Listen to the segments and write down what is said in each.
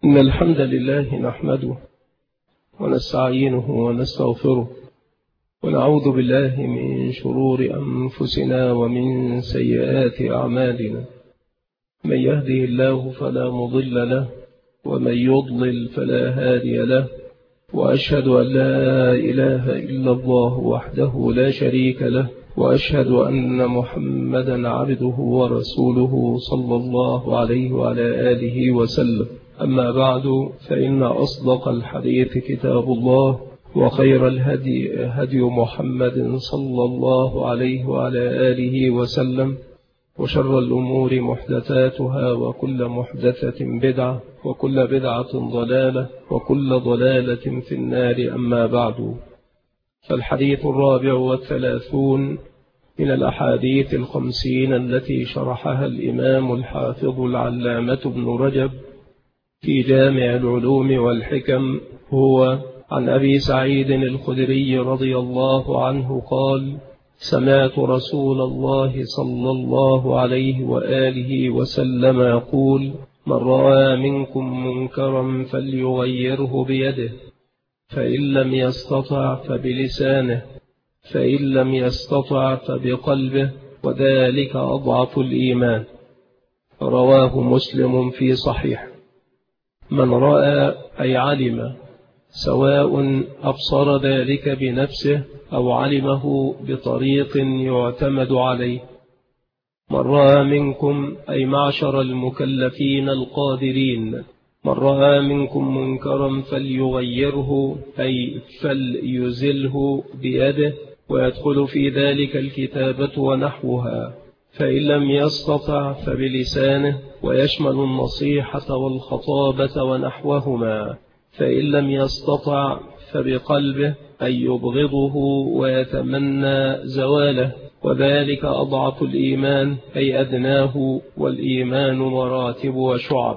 إن الحمد لله نحمده ونستعينه ونستغفره ونعوذ بالله من شرور أنفسنا ومن سيئات أعمالنا. من يهده الله فلا مضل له ومن يضلل فلا هادي له، وأشهد أن لا إله إلا الله وحده لا شريك له، وأشهد أن محمدا عبده ورسوله صلى الله عليه وعلى آله وسلم. أما بعد، فإن أصدق الحديث كتاب الله، وخير الهدي هدي محمد صلى الله عليه وعلى آله وسلم، وشر الأمور محدثاتها، وكل محدثة بدعة، وكل بدعة ضلالة، وكل ضلالة في النار. أما بعد، فالحديث 34 من الأحاديث 50 التي شرحها الإمام الحافظ العلامة ابن رجب في جامع العلوم والحكم، هو عن أبي سعيد الخدري رضي الله عنه قال: سمعت رسول الله صلى الله عليه وآله وسلم يقول: من رأى منكم منكرا فليغيره بيده، فإن لم يستطع فبلسانه، فإن لم يستطع فبقلبه، وذلك أضعف الإيمان. رواه مسلم في صحيح. من رأى أي علم، سواء أبصر ذلك بنفسه أو علمه بطريق يعتمد عليه. من رأى منكم أي معشر المكلفين القادرين، من رأى منكم منكرا فليغيره أي فليزله بيده، ويدخل في ذلك الكتابة ونحوها. فإن لم يستطع فبلسانه، ويشمل النصيحة والخطابة ونحوهما. فإن لم يستطع فبقلبه أي يبغضه ويتمنى زواله، وذلك أضعف الإيمان أي أدناه، والإيمان مراتب وشعب.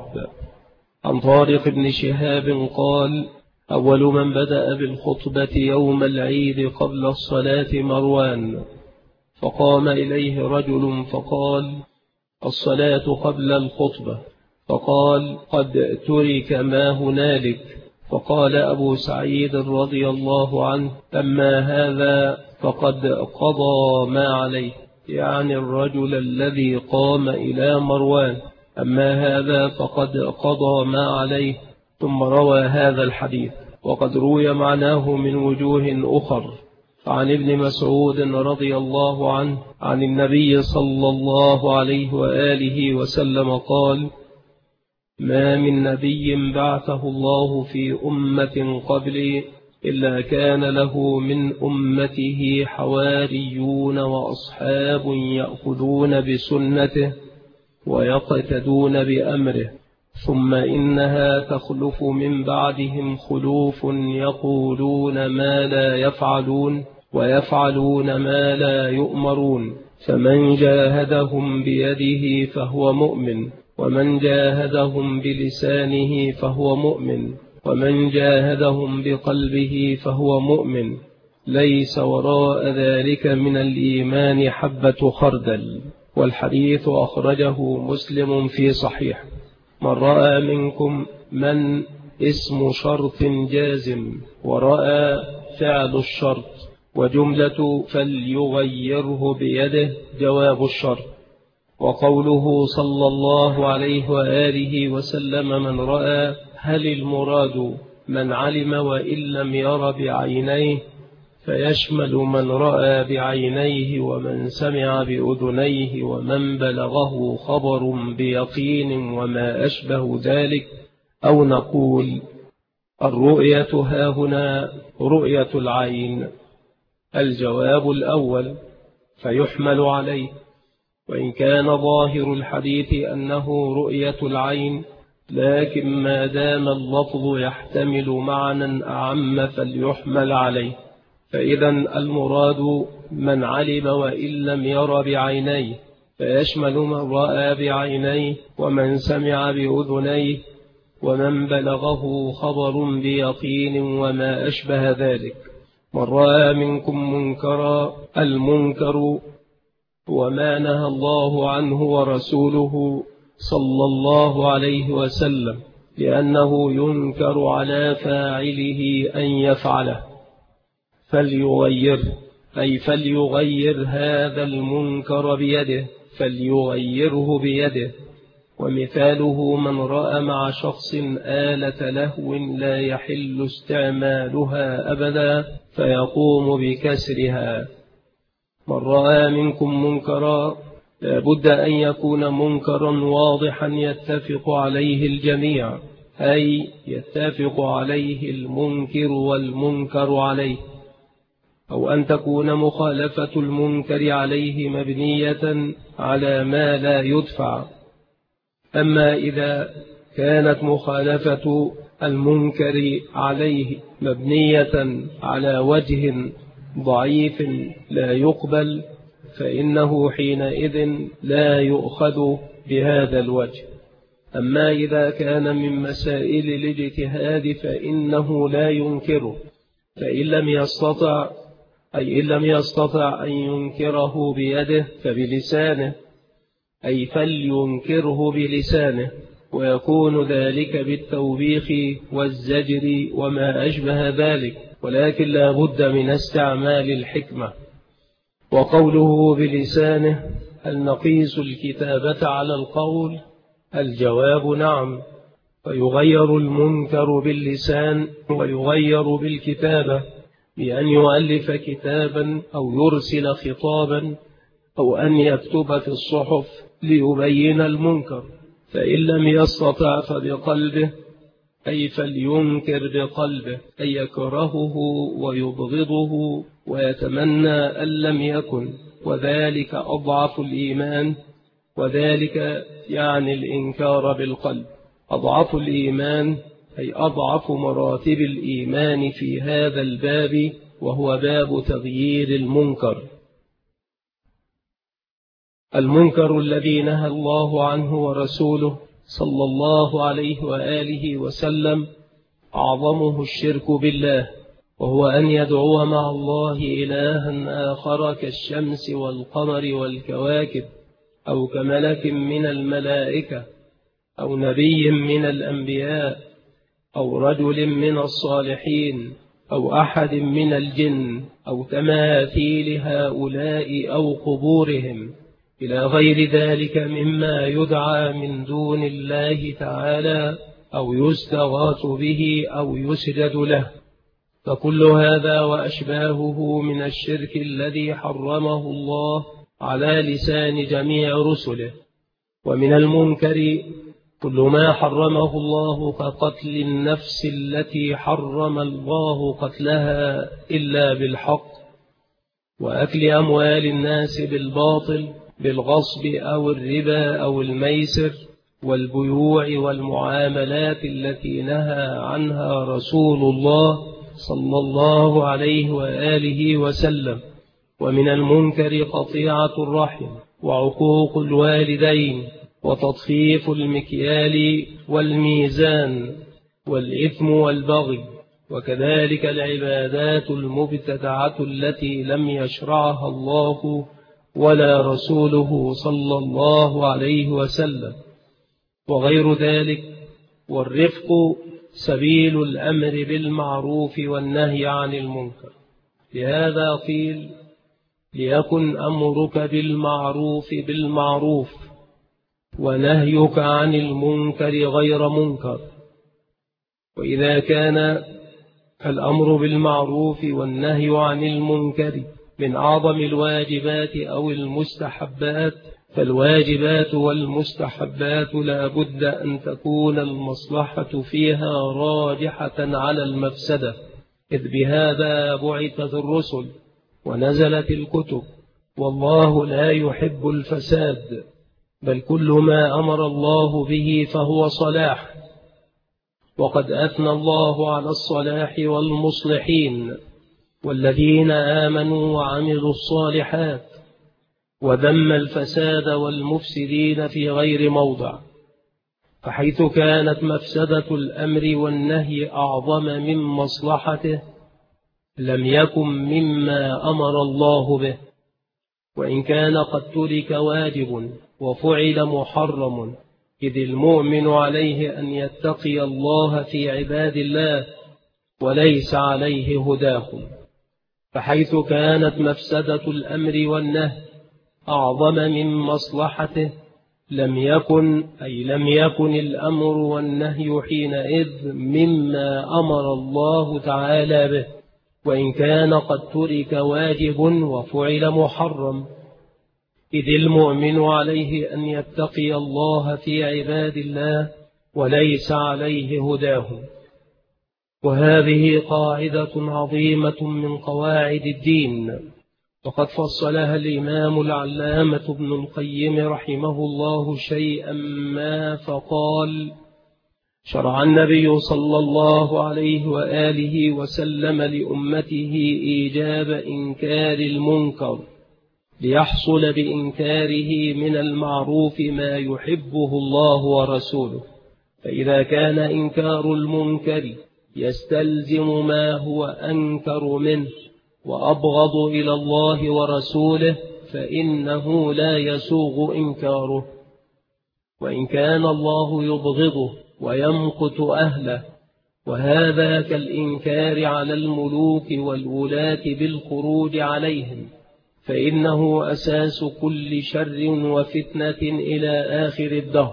عن طارق بن شهاب قال: أول من بدأ بالخطبة يوم العيد قبل الصلاة مروان، فقام إليه رجل فقال: الصلاة قبل الخطبة. فقال: قد ترك ما هنالك. فقال أبو سعيد رضي الله عنه: أما هذا فقد قضى ما عليه، يعني الرجل الذي قام إلى مروان. أما هذا فقد قضى ما عليه. ثم روى هذا الحديث، وقد روي معناه من وجوه أخر. عن ابن مسعود رضي الله عنه عن النبي صلى الله عليه وآله وسلم قال: ما من نبي بعثه الله في أمة قبلي إلا كان له من أمته حواريون وأصحاب يأخذون بسنته ويقتدون بأمره، ثم إنها تخلف من بعدهم خلوف يقولون ما لا يفعلون ويفعلون ما لا يؤمرون، فمن جاهدهم بيده فهو مؤمن، ومن جاهدهم بلسانه فهو مؤمن، ومن جاهدهم بقلبه فهو مؤمن، ليس وراء ذلك من الإيمان حبة خردل. والحديث أخرجه مسلم في صحيح. من رأى منكم، من اسم شرط جازم، ورأى فعل الشرط، وجملة فليغيره بيده جواب الشرط. وقوله صلى الله عليه وآله وسلم من رأى، هل المراد من علم وإن لم ير بعينيه، فيشمل من رأى بعينيه ومن سمع بأذنيه ومن بلغه خبر بيقين وما أشبه ذلك. أو نقول الرؤية هاهنا رؤية العين. الجواب الأول فيحمل عليه، وإن كان ظاهر الحديث أنه رؤية العين، لكن ما دام اللفظ يحتمل معنى أعم فليحمل عليه. فإذا المراد من علم وإن لم ير بعينيه، فيشمل من رأى بعينيه ومن سمع بأذنيه ومن بلغه خبر بيقين وما أشبه ذلك. من رأى منكم منكرا، المنكر وما نهى الله عنه ورسوله صلى الله عليه وسلم، لأنه ينكر على فاعله أن يفعله، فليغير هذا المنكر بيده، فليغيره بيده. ومثاله من رأى مع شخص آلة لهو لا يحل استعمالها أبدا فيقوم بكسرها. من رأى منكم منكرا لابد أن يكون منكرا واضحا يتفق عليه الجميع، أي يتفق عليه المنكر والمنكر عليه، أو أن تكون مخالفة المنكر عليه مبنية على ما لا يدفع. أما إذا كانت مخالفة المنكر عليه مبنية على وجه ضعيف لا يقبل، فإنه حينئذ لا يؤخذ بهذا الوجه. أما إذا كان من مسائل الاجتهاد فإنه لا ينكره، فإن لم يستطع أن ينكره بيده فبلسانه، أي فلينكره بلسانه، ويكون ذلك بالتوبيخ والزجر وما أشبه ذلك، ولكن لا بد من استعمال الحكمة. وقوله بلسانه هل نقيس الكتابة على القول؟ الجواب نعم، فيغير المنكر باللسان ويغير بالكتابة، بأن يؤلف كتابا أو يرسل خطابا أو أن يكتب في الصحف ليبين المنكر. فإن لم يستطع فبقلبه، أي فلينكر بقلبه، أي يكرهه ويبغضه ويتمنى أن لم يكن، وذلك أضعف الإيمان، وذلك يعني الإنكار بالقلب. أضعف الإيمان أي أضعف مراتب الإيمان في هذا الباب، وهو باب تغيير المنكر. المنكر الذي نهى الله عنه ورسوله صلى الله عليه وآله وسلم أعظمه الشرك بالله، وهو أن يدعو مع الله إلها آخر كالشمس والقمر والكواكب، أو كملك من الملائكة، أو نبي من الأنبياء، أو رجل من الصالحين، أو أحد من الجن، أو تماثيل هؤلاء أو قبورهم، إلى غير ذلك مما يدعى من دون الله تعالى، أو يستغاث به أو يسجد له. فكل هذا وأشباهه من الشرك الذي حرمه الله على لسان جميع رسله. ومن المنكر كل ما حرمه الله كقتل النفس التي حرم الله قتلها إلا بالحق، وأكل أموال الناس بالباطل بالغصب أو الربا أو الميسر، والبيوع والمعاملات التي نهى عنها رسول الله صلى الله عليه وآله وسلم. ومن المنكر قطيعة الرحم، وعقوق الوالدين، وتطفيف المكيال والميزان، والإثم والبغي، وكذلك العبادات المبتدعة التي لم يشرعها الله ولا رسوله صلى الله عليه وسلم، وغير ذلك. والرفق سبيل الأمر بالمعروف والنهي عن المنكر. لهذا قيل ليكن أمرك بالمعروف بالمعروف، ونهيك عن المنكر غير منكر. وإذا كان الأمر بالمعروف والنهي عن المنكر من أعظم الواجبات أو المستحبات، فالواجبات والمستحبات لا بد أن تكون المصلحة فيها راجحة على المفسدة، إذ بهذا بعثت الرسل ونزلت الكتب، والله لا يحب الفساد، بل كل ما أمر الله به فهو صلاح. وقد أثنى الله على الصلاح والمصلحين والذين آمنوا وعملوا الصالحات، وذم الفساد والمفسدين في غير موضع. فحيث كانت مفسدة الأمر والنهي أعظم من مصلحته لم يكن مما أمر الله به، وإن كان قد ترك واجب وفعل محرم إذ المؤمن عليه أن يتقي الله في عباد الله وليس عليه هداهم، فحيث كانت مفسدة الأمر والنهي أعظم من مصلحته لم يكن الأمر والنهي حينئذ مما أمر الله تعالى به، وإن كان قد ترك واجب وفعل محرم. إذ المؤمن عليه أن يتقي الله في عباد الله وليس عليه هداهم. وهذه قاعدة عظيمة من قواعد الدين، وقد فصلها الإمام العلامة ابن القيم رحمه الله شيئا ما فقال: شرع النبي صلى الله عليه وآله وسلم لأمته إيجاب إنكار المنكر ليحصل بإنكاره من المعروف ما يحبه الله ورسوله، فإذا كان إنكار المنكر يستلزم ما هو أنكر منه وأبغض إلى الله ورسوله فإنه لا يسوغ إنكاره، وإن كان الله يبغضه ويمقت أهله، وهذا كالإنكار على الملوك والولاة بالخروج عليهم، فإنه أساس كل شر وفتنة إلى آخر الدهر.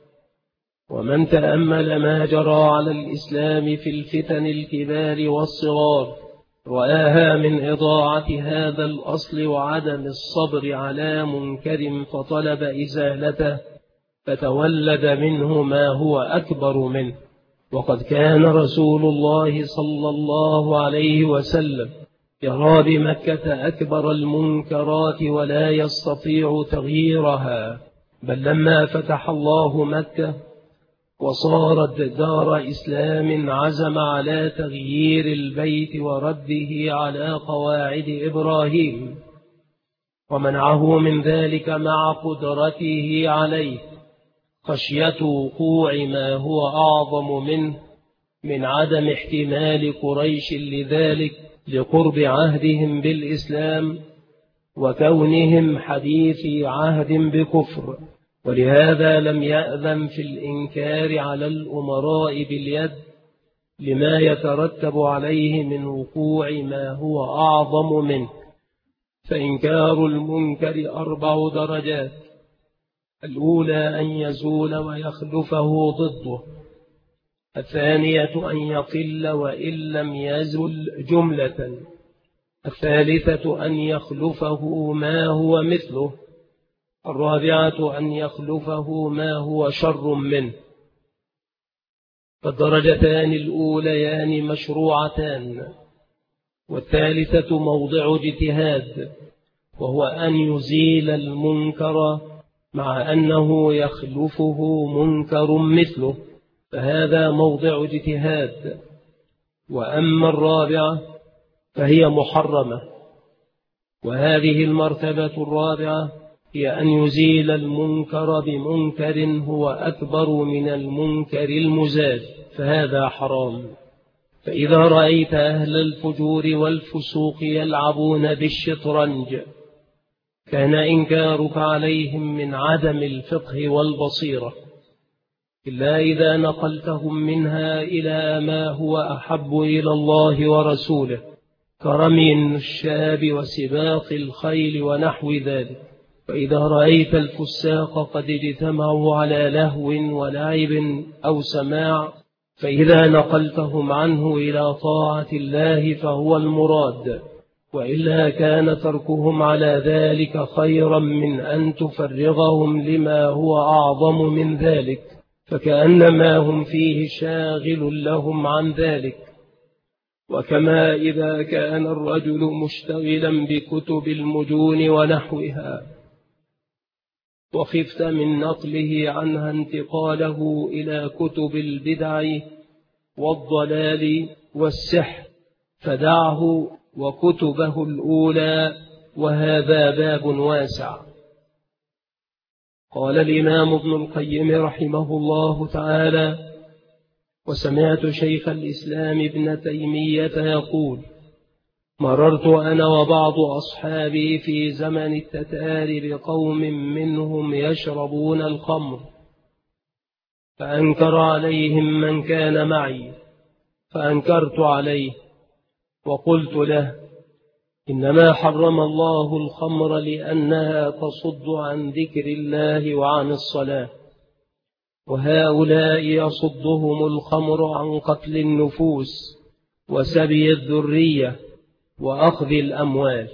ومن تأمل ما جرى على الإسلام في الفتن الكبار والصغار رآها من إضاعة هذا الأصل وعدم الصبر على منكر فطلب إزالته، فتولد منه ما هو أكبر منه. وقد كان رسول الله صلى الله عليه وسلم يرى بمكة أكبر المنكرات ولا يستطيع تغييرها، بل لما فتح الله مكة وصارت دار إسلام عزم على تغيير البيت ورده على قواعد إبراهيم، ومنعه من ذلك مع قدرته عليه خشية وقوع ما هو أعظم منه من عدم احتمال قريش لذلك لقرب عهدهم بالإسلام وكونهم حديثي عهد بكفر. ولهذا لم يأذن في الإنكار على الأمراء باليد لما يترتب عليه من وقوع ما هو أعظم منه. فإنكار المنكر 4 درجات: الأولى أن يزول ويخلفه ضده، الثانية أن يقل وإن لم يزل جملة، الثالثة أن يخلفه ما هو مثله، الرابعة أن يخلفه ما هو شر منه. فالدرجتان الأوليان مشروعتان، والثالثة موضع اجتهاد، وهو أن يزيل المنكر مع أنه يخلفه منكر مثله، فهذا موضع اجتهاد. وأما الرابعة فهي محرمة، وهذه المرتبة الرابعة هي أن يزيل المنكر بمنكر هو أكبر من المنكر المزال، فهذا حرام. فإذا رأيت أهل الفجور والفسوق يلعبون بالشطرنج كان إنكارك عليهم من عدم الفقه والبصيرة، إلا إذا نقلتهم منها إلى ما هو أحب إلى الله ورسوله كرمي النشاب وسباق الخيل ونحو ذلك. فإذا رأيت الفساق قد اجتمعوا على لهو ولعب أو سماع، فإذا نقلتهم عنه إلى طاعة الله فهو المراد، وإلا كان تركهم على ذلك خيرا من أن تفرغهم لما هو أعظم من ذلك، فكأنما هم فيه شاغل لهم عن ذلك. وكما إذا كان الرجل مشتغلا بكتب المجون ونحوها وخفت من نقله عنها انتقاله إلى كتب البدع والضلال والسحر فدعه وكتبه الأولى، وهذا باب واسع. قال الإمام ابن القيم رحمه الله تعالى: وسمعت شيخ الإسلام ابن تيمية يقول: مررت أنا وبعض أصحابي في زمن التتار بقوم منهم يشربون الخمر، فأنكر عليهم من كان معي، فأنكرت عليه وقلت له: إنما حرم الله الخمر لأنها تصد عن ذكر الله وعن الصلاة، وهؤلاء يصدهم الخمر عن قتل النفوس وسبي الذرية وأخذ الأموال.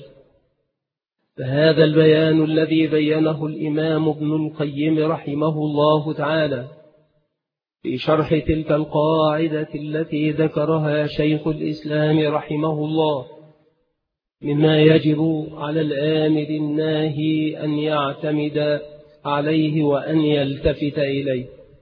فهذا البيان الذي بينه الإمام ابن القيم رحمه الله تعالى في شرح تلك القاعدة التي ذكرها شيخ الإسلام رحمه الله، مما يجب على الآمر الناهي أن يعتمد عليه وأن يلتفت إليه.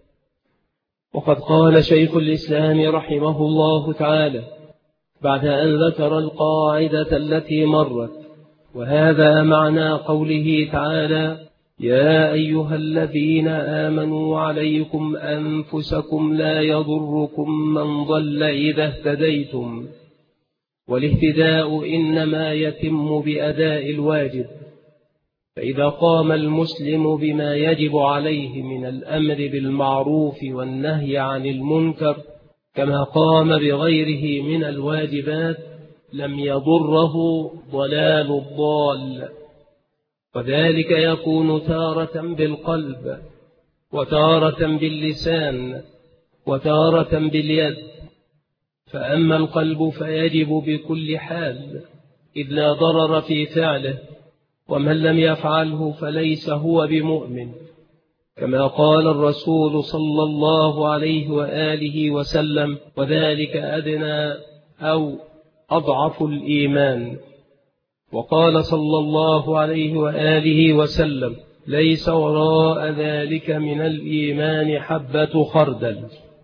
وقد قال شيخ الإسلام رحمه الله تعالى بعد أن ذكر القاعدة التي مرت، وهذا معنى قوله تعالى: يا أيها الذين آمنوا عليكم أنفسكم لا يضركم من ضل إذا اهتديتم. والاهتداء إنما يتم بأداء الواجب، فإذا قام المسلم بما يجب عليه من الأمر بالمعروف والنهي عن المنكر كما قام بغيره من الواجبات لم يضره ضلال الضال، وذلك يكون تارة بالقلب وتارة باللسان وتارة باليد. فأما القلب فيجب بكل حال إذ لا ضرر في فعله، ومن لم يفعله فليس هو بمؤمن، كما قال الرسول صلى الله عليه وآله وسلم: وذلك أدنى أو أضعف الإيمان. وقال صلى الله عليه وآله وسلم: ليس وراء ذلك من الإيمان حبة خردل.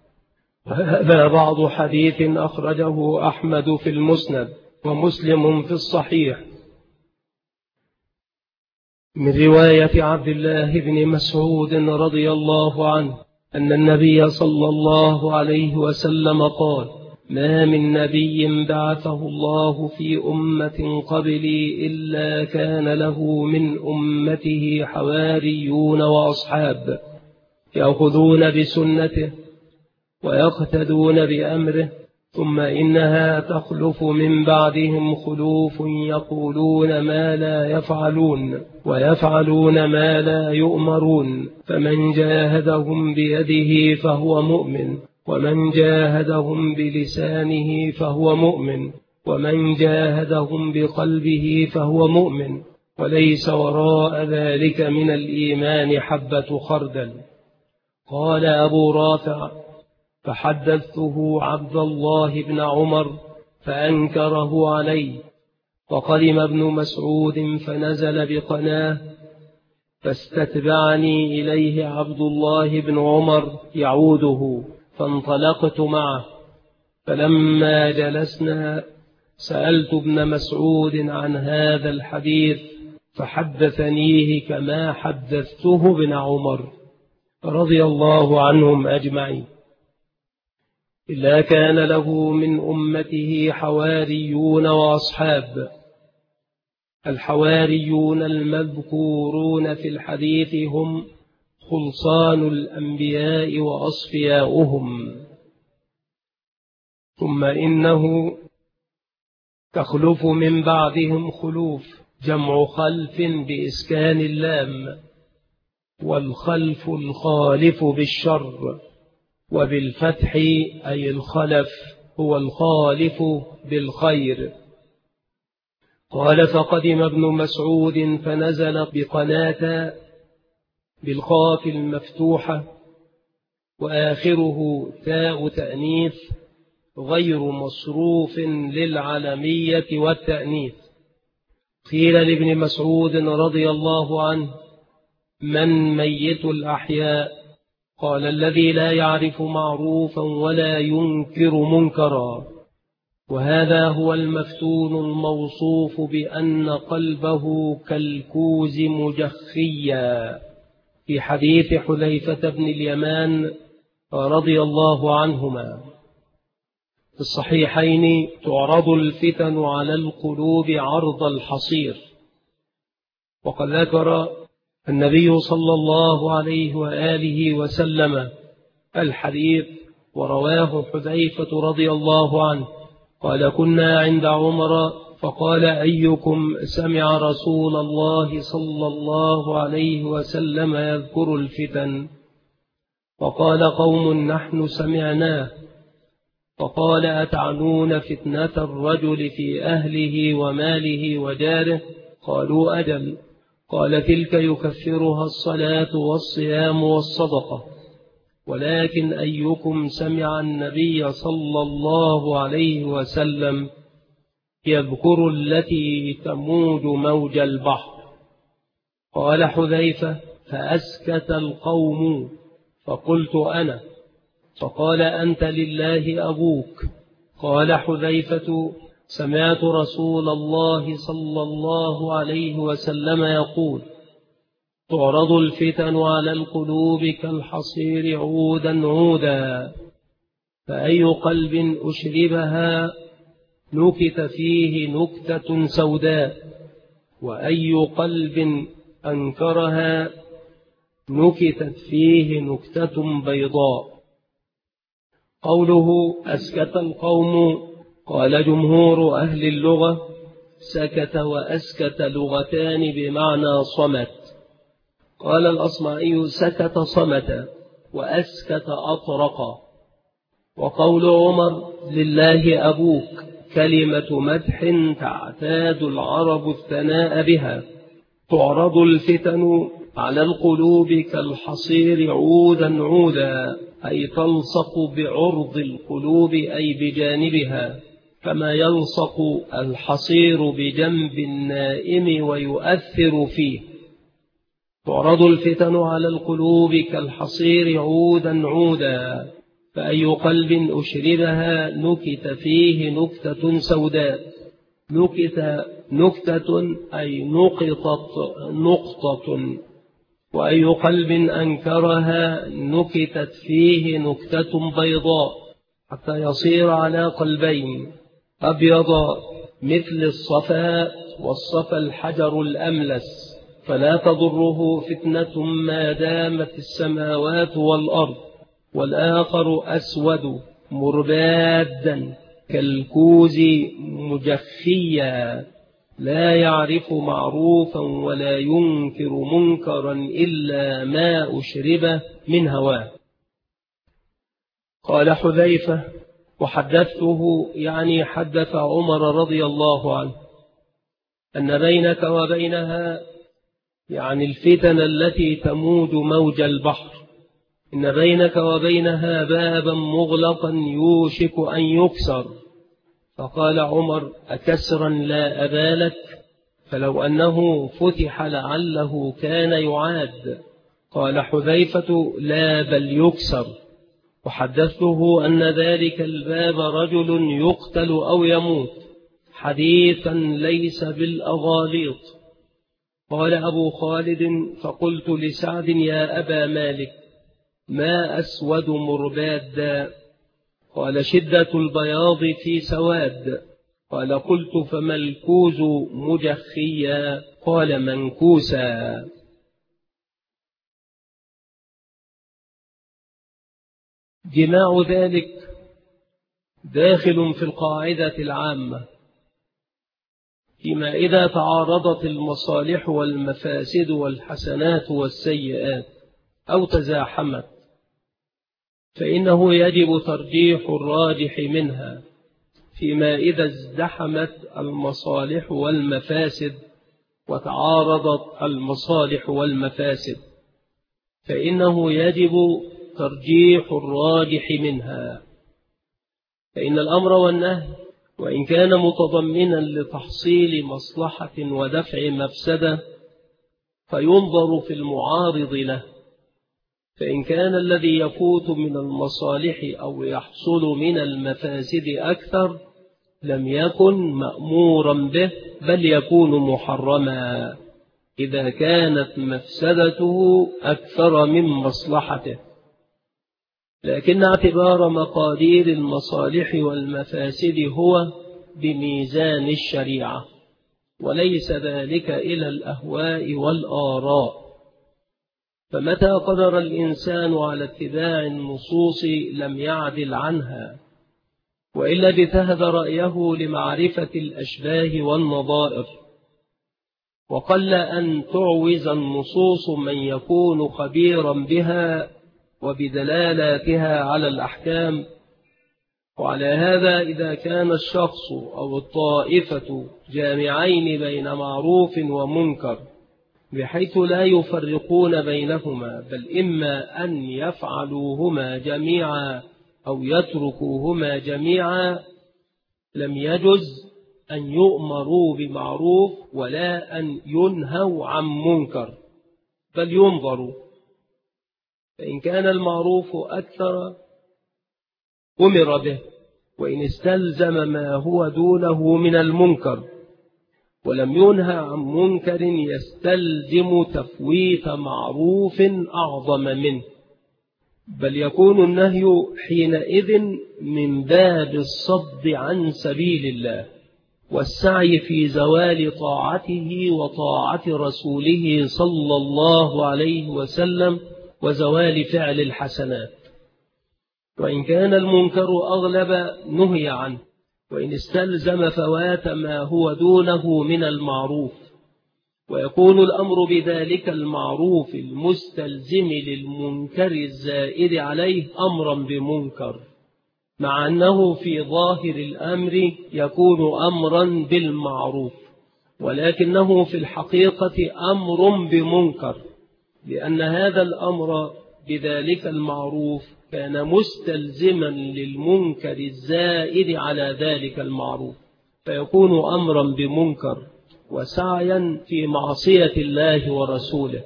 وهذا بعض حديث أخرجه أحمد في المسند ومسلم في الصحيح من رواية عبد الله بن مسعود رضي الله عنه أن النبي صلى الله عليه وسلم قال: ما من نبي بعثه الله في أمة قبلي إلا كان له من أمته حواريون وأصحاب يأخذون بسنته ويقتدون بأمره، ثم إنها تخلف من بعدهم خلوف يقولون ما لا يفعلون ويفعلون ما لا يؤمرون، فمن جاهدهم بيده فهو مؤمن، ومن جاهدهم بلسانه فهو مؤمن، ومن جاهدهم بقلبه فهو مؤمن، وليس وراء ذلك من الإيمان حبة خردل. قال أبو رافع: فحدثته عبد الله بن عمر فأنكره علي، وقدم ابن مسعود فنزل بقناه، فاستتبعني إليه عبد الله بن عمر يعوده، فانطلقت معه، فلما جلسنا سألت ابن مسعود عن هذا الحديث فحدثنيه كما حدثته ابن عمر رضي الله عنهم أجمعين. إلا كان له من أمته حواريون وأصحاب. الحواريون المذكورون في الحديث هم خلصان الأنبياء وأصفياؤهم. ثم إنه تخلف من بعدهم خلوف، جمع خلف بإسكان اللام، والخلف الخالف بالشر، وبالفتح أي الخلف هو الخالف بالخير. قال: فقدم ابن مسعود فنزل بقناة بالقاف المفتوحة وآخره تاء تأنيث غير مصروف للعلمية والتأنيث. قيل لابن مسعود رضي الله عنه: من ميت الأحياء؟ قال: الذي لا يعرف معروفا ولا ينكر منكرا. وهذا هو المفتون الموصوف بأن قلبه كالكوز مجخيا، في حديث حذيفة بن اليمان رضي الله عنهما في الصحيحين: تعرض الفتن على القلوب عرض الحصير. وقد ذكر النبي صلى الله عليه وآله وسلم الحديث. ورواه حذيفة رضي الله عنه قال كنا عند عمر فقال أيكم سمع رسول الله صلى الله عليه وسلم يذكر الفتن؟ فقال قوم نحن سمعناه. فقال أتعنون فتنة الرجل في أهله وماله وجاره؟ قالوا أجل. قال تلك يكفرها الصلاة والصيام والصدقة. ولكن أيكم سمع النبي صلى الله عليه وسلم يذكر التي تموج موج البحر؟ قال حذيفة فأسكت القوم فقلت أنا. فقال أنت لله أبوك. قال حذيفة سمعت رسول الله صلى الله عليه وسلم يقول تعرض الفتن على القلوب كالحصير عودا عودا، فأي قلب أشربها نكت فيه نكتة سوداء، وأي قلب أنكرها نكتت فيه نكتة بيضاء. قوله أسكت القوم، قال جمهور أهل اللغة سكت وأسكت لغتان بمعنى صمت. قال الأصمعي سكت صمت وأسكت أطرق. وقول عمر لله أبوك كلمة مدح تعتاد العرب الثناء بها. تعرض الفتن على القلوب كالحصير عودا عودا، أي تلصق بعرض القلوب أي بجانبها، كما يلصق الحصير بجنب النائم ويؤثر فيه. تعرض الفتن على القلوب كالحصير عودا عودا، فأي قلب أشربها نكت فيه نكتة سوداء. نكت نكتة أي نقطت نقطة، وأي قلب أنكرها نكتت فيه نكتة بيضاء، حتى يصير على قلبين أبيض مثل الصفاء، والصفا الحجر الأملس، فلا تضره فتنة ما دامت السماوات والأرض. والآخر أسود مربادا كالكوز مجخيا، لا يعرف معروفا ولا ينكر منكرا إلا ما أشرب من هواه. قال حذيفة وحدثته، يعني حدث عمر رضي الله عنه، أن بينك وبينها، يعني الفتن التي تموج موج البحر، إن بينك وبينها بابا مغلقا يوشك أن يكسر. فقال عمر أكسرا لا أبالك؟ فلو أنه فتح لعله كان يعاد. قال حذيفة لا بل يكسر. وحدثته أن ذلك الباب رجل يقتل أو يموت، حديثا ليس بالأغاليط. قال أبو خالد فقلت لسعد يا أبا مالك ما أسود مربادا؟ قال شدة البياض في سواد. قال قلت فما الكوز مجخيا؟ قال منكوسا. جماع ذلك داخل في القاعدة العامة فيما إذا تعارضت المصالح والمفاسد والحسنات والسيئات أو تزاحمت، فإنه يجب ترجيح الراجح منها. فيما إذا ازدحمت المصالح والمفاسد وتعارضت المصالح والمفاسد، فإنه يجب ترجيح الراجح منها. فإن الأمر والنهي وإن كان متضمنا لتحصيل مصلحة ودفع مفسدة فينظر في المعارض له. فإن كان الذي يفوت من المصالح أو يحصل من المفاسد أكثر لم يكن مأمورا به، بل يكون محرما إذا كانت مفسدته أكثر من مصلحته. لكن اعتبار مقادير المصالح والمفاسد هو بميزان الشريعة، وليس ذلك إلى الأهواء والآراء. فمتى قدر الإنسان على اتباع النصوص لم يعدل عنها، وإلا اجتهد رأيه لمعرفة الأشباه والنظائر. وقل أن تعوز النصوص من يكون خبيرا بها وبدلالاتها على الأحكام. وعلى هذا إذا كان الشخص أو الطائفة جامعين بين معروف ومنكر بحيث لا يفرقون بينهما، بل إما أن يفعلوهما جميعا أو يتركوهما جميعا، لم يجز أن يؤمروا بمعروف ولا أن ينهوا عن منكر، بل ينظروا. فإن كان المعروف أكثر أمر به، وإن استلزم ما هو دونه من المنكر ولم ينهى عن منكر يستلزم تفويت معروف أعظم منه، بل يكون النهي حينئذ من باب الصد عن سبيل الله والسعي في زوال طاعته وطاعة رسوله صلى الله عليه وسلم وزوال فعل الحسنات. وإن كان المنكر أغلب نهي عنه، وإن استلزم فوات ما هو دونه من المعروف، ويكون الأمر بذلك المعروف المستلزم للمنكر الزائد عليه أمرا بمنكر، مع أنه في ظاهر الأمر يكون أمرا بالمعروف، ولكنه في الحقيقة أمر بمنكر، لأن هذا الأمر بذلك المعروف كان مستلزما للمنكر الزائد على ذلك المعروف، فيكون أمرا بمنكر وسعيا في معصية الله ورسوله.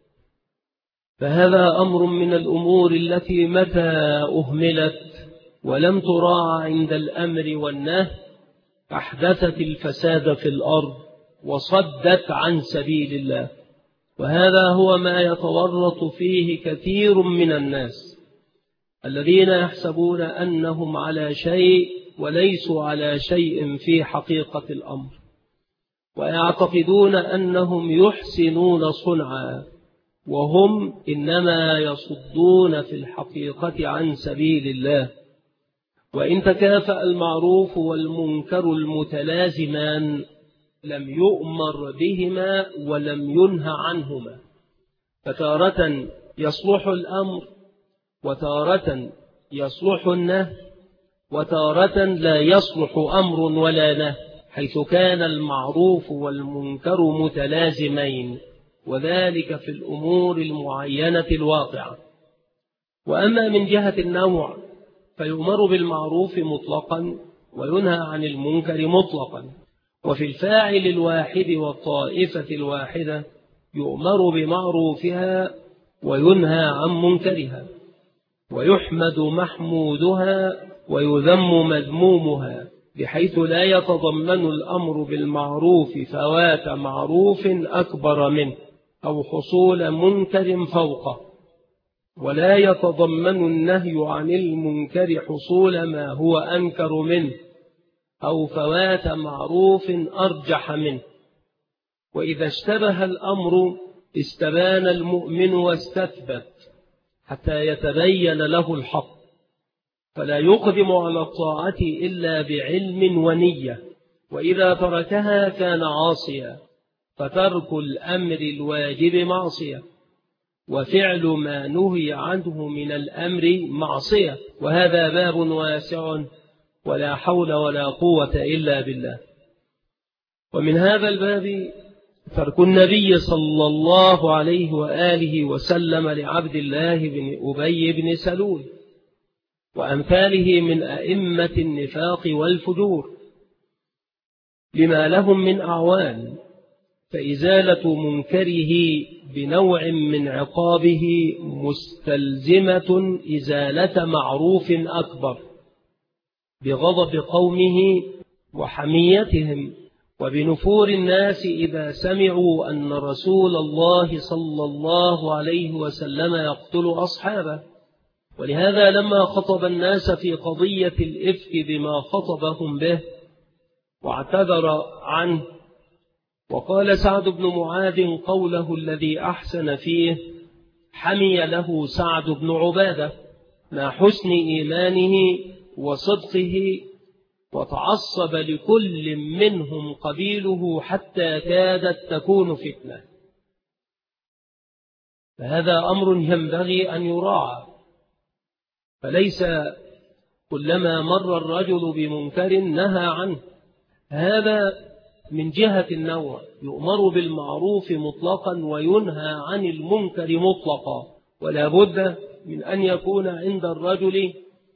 فهذا أمر من الأمور التي متى أهملت ولم تراعى عند الأمر والنهي أحدثت الفساد في الأرض وصدت عن سبيل الله. وهذا هو ما يتورط فيه كثير من الناس الذين يحسبون أنهم على شيء وليسوا على شيء في حقيقة الأمر، ويعتقدون أنهم يحسنون صنعا وهم إنما يصدون في الحقيقة عن سبيل الله. وإن تكافأ المعروف والمنكر المتلازمان لم يؤمر بهما ولم ينهى عنهما، فتارة يصلح الأمر وتارة يصلح النهي وتارة لا يصلح أمر ولا نهي، حيث كان المعروف والمنكر متلازمين، وذلك في الأمور المعينة الواقعة. وأما من جهة النوع فيؤمر بالمعروف مطلقا وينهى عن المنكر مطلقا، وفي الفاعل الواحد والطائفة الواحدة يؤمر بمعروفها وينهى عن منكرها، ويحمد محمودها ويذم مذمومها، بحيث لا يتضمن الأمر بالمعروف فوات معروف أكبر منه أو حصول منكر فوقه، ولا يتضمن النهي عن المنكر حصول ما هو أنكر منه أو فوات معروف أرجح منه. وإذا اشتبه الأمر استبان المؤمن واستثبت حتى يتبين له الحق، فلا يقدم على الطاعة إلا بعلم ونية، وإذا تركها كان عاصيا، فترك الأمر الواجب معصية، وفعل ما نهي عنه من الأمر معصية، وهذا باب واسع ولا حول ولا قوة إلا بالله. ومن هذا الباب ترك النبي صلى الله عليه وآله وسلم لعبد الله بن أبي بن سلول وأمثاله من أئمة النفاق والفجور لما لهم من أعوان، فإزالة منكره بنوع من عقابه مستلزمة إزالة معروف أكبر بغضب قومه وحميتهم وبنفور الناس إذا سمعوا أن رسول الله صلى الله عليه وسلم يقتل أصحابه. ولهذا لما خطب الناس في قضية الإفك بما خطبهم به واعتذر عنه، وقال سعد بن معاذ قوله الذي أحسن فيه: حمي له سعد بن عبادة مع حسن إيمانه وصدقه، وتعصب لكل منهم قبيله حتى كادت تكون فتنة. فهذا أمر ينبغي أن يراعى، فليس كلما مر الرجل بمنكر نهى عنه، هذا من جهة النوع، يؤمر بالمعروف مطلقا وينهى عن المنكر مطلقا، ولا بد من أن يكون عند الرجل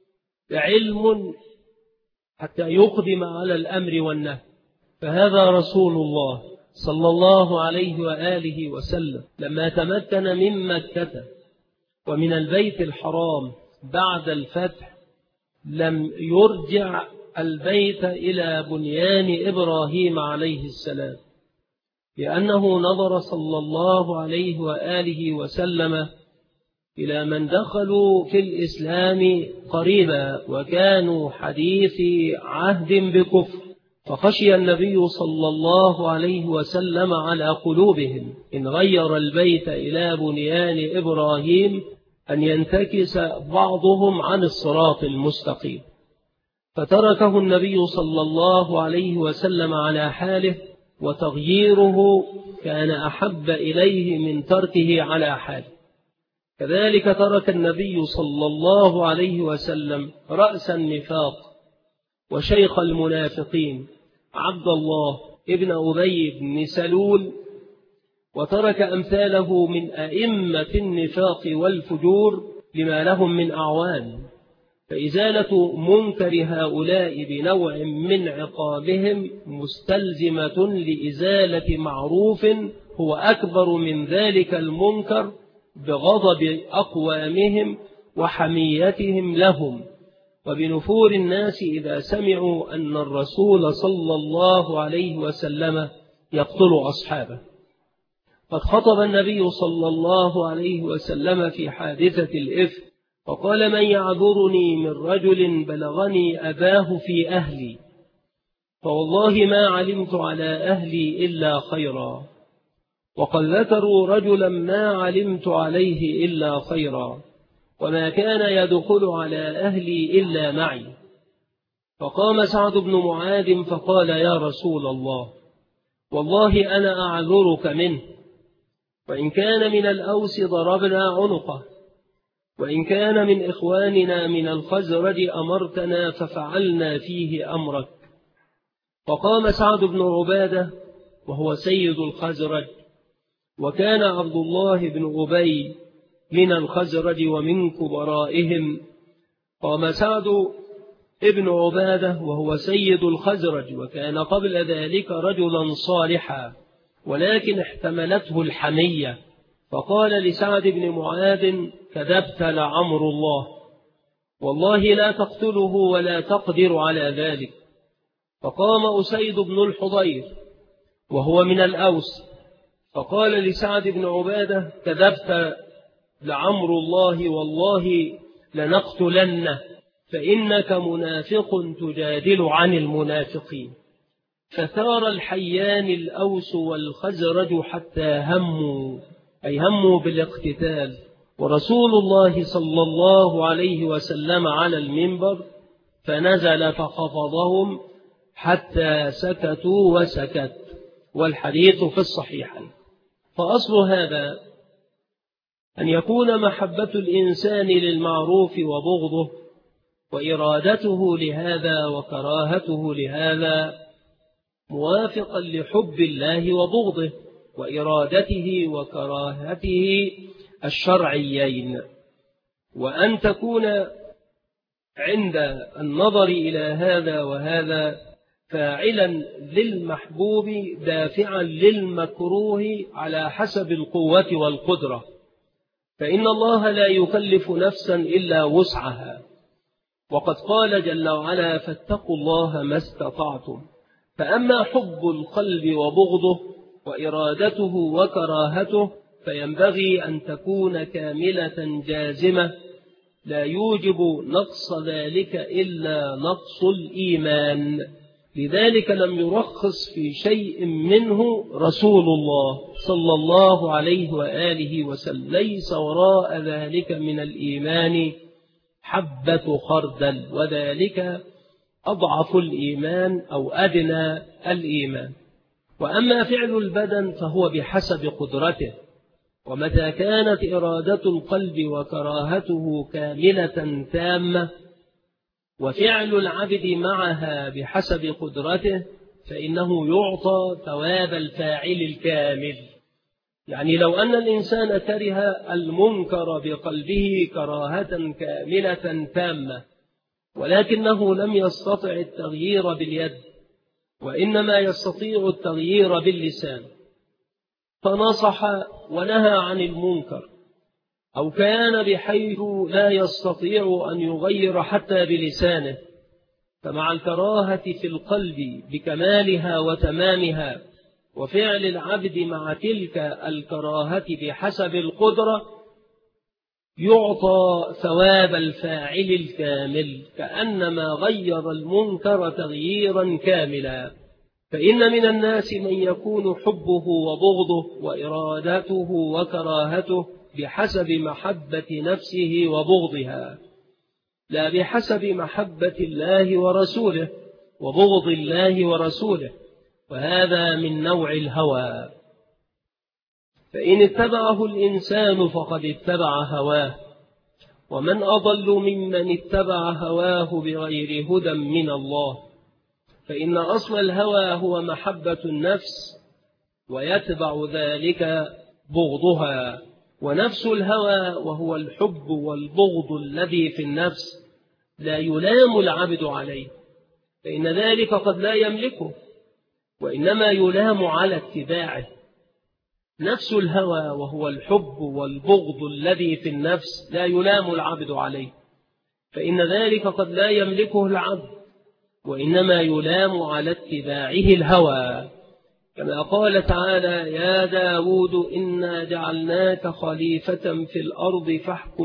علم حتى يقدم على الأمر والنهي. فهذا رسول الله صلى الله عليه وآله وسلم لما تمكن من مكة ومن البيت الحرام بعد الفتح لم يرجع البيت إلى بنيان إبراهيم عليه السلام، لأنه نظر صلى الله عليه وآله وسلم إلى من دخلوا في الإسلام قريبا وكانوا حديث عهد بكفر، فخشي النبي صلى الله عليه وسلم على قلوبهم إن غير البيت إلى بنيان إبراهيم أن ينتكس بعضهم عن الصراط المستقيم، فتركه النبي صلى الله عليه وسلم على حاله، وتغييره كان أحب إليه من تركه على حاله. كذلك ترك النبي صلى الله عليه وسلم رأس النفاق وشيخ المنافقين عبد الله ابن أبي بن سلول، وترك أمثاله من أئمة النفاق والفجور لما لهم من أعوان، فإزالة منكر هؤلاء بنوع من عقابهم مستلزمة لإزالة معروف هو أكبر من ذلك المنكر بغضب أقوامهم وحميتهم لهم، وبنفور الناس إذا سمعوا أن الرسول صلى الله عليه وسلم يقتل أصحابه. قد خطب النبي صلى الله عليه وسلم في حادثة الإفك وقال: من يعذرني من رجل بلغني أباه في أهلي، فوالله ما علمت على أهلي إلا خيرا، وقد ذكروا رجلا ما علمت عليه إلا خيرا، وما كان يدخل على أهلي إلا معي. فقام سعد بن معاذ فقال: يا رسول الله، والله أنا أعذرك منه، وإن كان من الأوس ضربنا عنقه، وإن كان من إخواننا من الخزرج أمرتنا ففعلنا فيه أمرك. فقام سعد بن عبادة وهو سيد الخزرج، وكان عبد الله بن أبي من الخزرج ومن كبرائهم. قام سعد ابن عبادة وهو سيد الخزرج، وكان قبل ذلك رجلا صالحا، ولكن احتملته الحمية، فقال لسعد بن معاذ: كذبت لعمر الله، والله لا تقتله ولا تقدر على ذلك. فقام أسيد بن الحضير وهو من الأوس فقال لسعد بن عبادة: كذبت لعمر الله، والله لنقتلنه، فإنك منافق تجادل عن المنافقين. فثار الحيان الأوس والخزرج حتى هموا بالاقتتال، ورسول الله صلى الله عليه وسلم على المنبر فنزل فخفضهم حتى سكتوا وسكت، والحديث في الصحيحين. فأصل هذا أن يكون محبة الإنسان للمعروف وبغضه وإرادته لهذا وكراهته لهذا موافقا لحب الله وبغضه وإرادته وكراهته الشرعيين، وأن تكون عند النظر إلى هذا وهذا فاعلا للمحبوب دافعا للمكروه على حسب القوة والقدرة، فإن الله لا يكلف نفسا إلا وسعها، وقد قال جل وعلا: فاتقوا الله ما استطعتم. فأما حب القلب وبغضه وإرادته وكراهته فينبغي أن تكون كاملة جازمة، لا يوجب نقص ذلك إلا نقص الإيمان، لذلك لم يرخص في شيء منه رسول الله صلى الله عليه وآله وسلم، ليس وراء ذلك من الإيمان حبة خردل، وذلك أضعف الإيمان أو أدنى الإيمان. وأما فعل البدن فهو بحسب قدرته، ومتى كانت إرادة القلب وكراهته كاملة تامة وفعل العبد معها بحسب قدرته فإنه يعطى ثواب الفاعل الكامل. يعني لو أن الإنسان كره المنكر بقلبه كراهة كاملة تامة ولكنه لم يستطع التغيير باليد وإنما يستطيع التغيير باللسان، فنصح ونهى عن المنكر، أو كان بحيث لا يستطيع أن يغير حتى بلسانه، فمع الكراهة في القلب بكمالها وتمامها وفعل العبد مع تلك الكراهة بحسب القدرة يعطى ثواب الفاعل الكامل كأنما غير المنكر تغييرا كاملا. فإن من الناس من يكون حبه وبغضه وإرادته وكراهته بحسب محبة نفسه وبغضها، لا بحسب محبة الله ورسوله وبغض الله ورسوله، وهذا من نوع الهوى. فإن اتبعه الإنسان فقد اتبع هواه، ومن أضل ممن اتبع هواه بغير هدى من الله، فإن أصل الهوى هو محبة النفس ويتبع ذلك بغضها، ونفس الهوى وهو الحب والبغض الذي في النفس لا يلام العبد عليه، فإن ذلك قد لا يملكه وإنما يلام على اتباعه. نفس الهوى وهو الحب والبغض الذي في النفس لا يلام العبد عليه، فإن ذلك قد لا يملكه العبد وإنما يلام على اتباعه الهوى، كما قال تعالى: يا داود إنا جعلناك خليفة في الأرض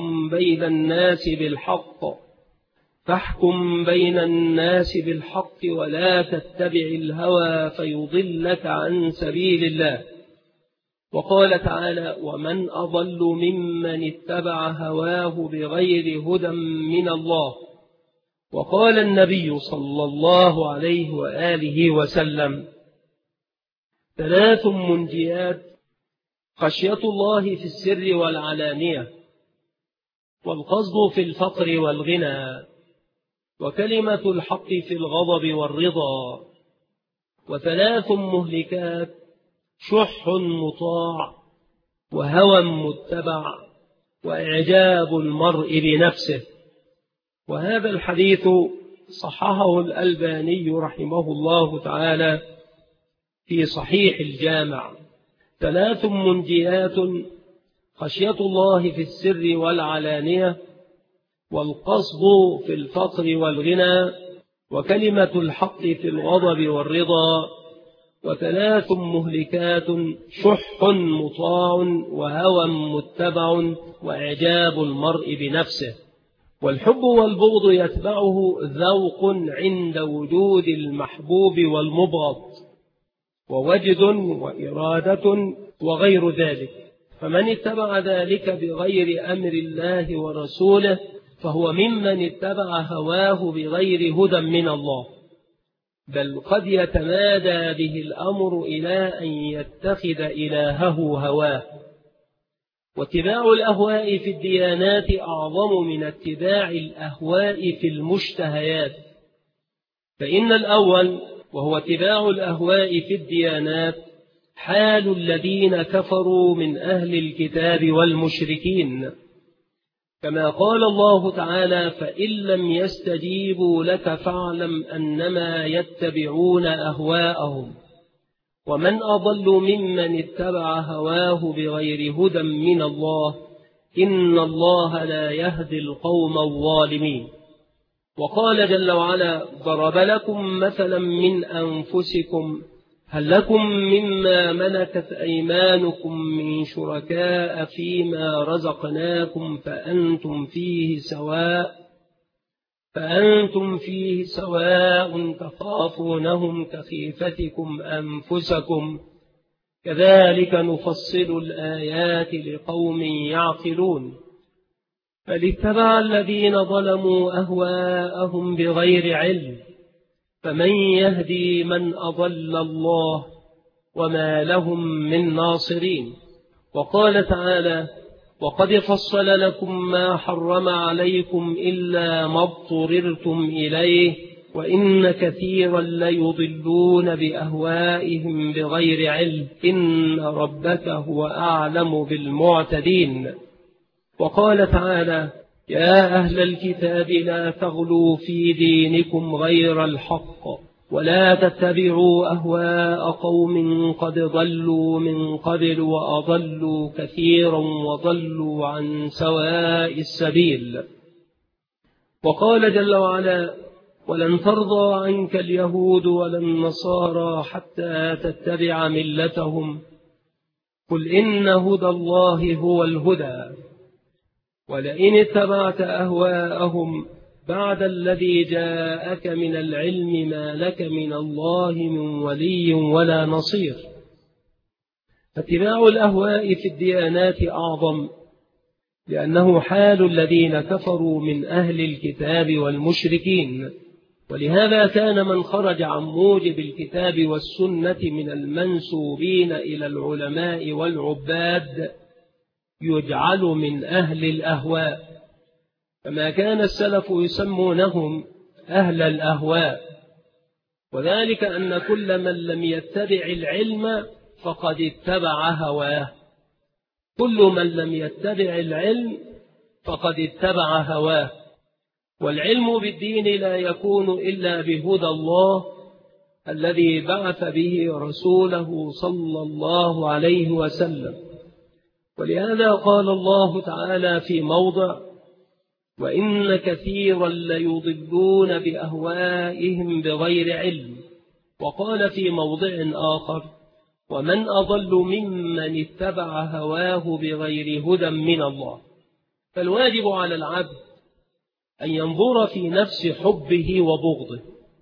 فاحكم بين الناس بالحق ولا تتبع الهوى فيضلك عن سبيل الله. وقال تعالى: ومن أضل ممن اتبع هواه بغير هدى من الله. وقال النبي صلى الله عليه وآله وسلم: 3 منجيات: خشية الله في السر والعلانية، والقصد في الفقر والغنى، وكلمة الحق في الغضب والرضا. 3 مهلكات: شح مطاع، وهوى متبع، وإعجاب المرء بنفسه. وهذا الحديث صححه الألباني رحمه الله تعالى في صحيح الجامع. 3 منجيات: خشية الله في السر والعلانية، والقصد في الفقر والغنى، وكلمة الحق في الغضب والرضا. 3 مهلكات: شح مطاع، وهوى متبع، وإعجاب المرء بنفسه. والحب والبغض يتبعه ذوق عند وجود المحبوب والمبغض، ووجد وإرادة وغير ذلك، فمن اتبع ذلك بغير أمر الله ورسوله فهو ممن اتبع هواه بغير هدى من الله، بل قد يتمادى به الأمر إلى أن يتخذ إلهه هواه. واتباع الأهواء في الديانات أعظم من اتباع الأهواء في المشتهيات، فإن الأول وهو اتباع الأهواء في الديانات حال الذين كفروا من أهل الكتاب والمشركين، كما قال الله تعالى: فإن لم يستجيبوا لك فاعلم أنما يتبعون أهواءهم، ومن أضل ممن اتبع هواه بغير هدى من الله، إن الله لا يهدي القوم الظالمين. وقال جل وعلا: ضرب لكم مثلا من أنفسكم هل لكم مما ملكت أيمانكم من شركاء فيما رزقناكم فأنتم فيه فأنتم فيه سواء تخافونهم كخيفتكم أنفسكم كذلك نفصل الآيات لقوم يعقلون بل اتبع الذين ظلموا أهواءهم بغير علم فمن يهدي من أضل الله وما لهم من ناصرين. وقال تعالى وقد فصل لكم ما حرم عليكم إلا ما اضطررتم إليه وإن كثيرا ليضلون بأهوائهم بغير علم إن ربك هو أعلم بالمعتدين. وقال تعالى يا أهل الكتاب لا تغلوا في دينكم غير الحق ولا تتبعوا أهواء قوم قد ضلوا من قبل وأضلوا كثيرا وضلوا عن سواء السبيل. وقال جل وعلا ولن ترضى عنك اليهود ولا النصارى حتى تتبع ملتهم قل إن هدى الله هو الهدى ولئن اتبعت أهواءهم بعد الذي جاءك من العلم ما لك من الله من ولي ولا نصير. فاتباع الأهواء في الديانات أعظم لأنه حال الذين كفروا من أهل الكتاب والمشركين ولهذا كان من خرج عن موجب الكتاب والسنة من المنسوبين إلى العلماء والعباد يجعل من أهل الأهواء كما كان السلف يسمونهم أهل الأهواء وذلك أن كل من لم يتبع العلم فقد اتبع هواه كل من لم يتبع العلم فقد اتبع هواه والعلم بالدين لا يكون إلا بهدى الله الذي بعث به رسوله صلى الله عليه وسلم. ولهذا قال الله تعالى في موضع وإن كثيرا ليضلون بأهوائهم بغير علم وقال في موضع آخر ومن أضل ممن اتبع هواه بغير هدى من الله. فالواجب على العبد أن ينظر في نفس حبه وبغضه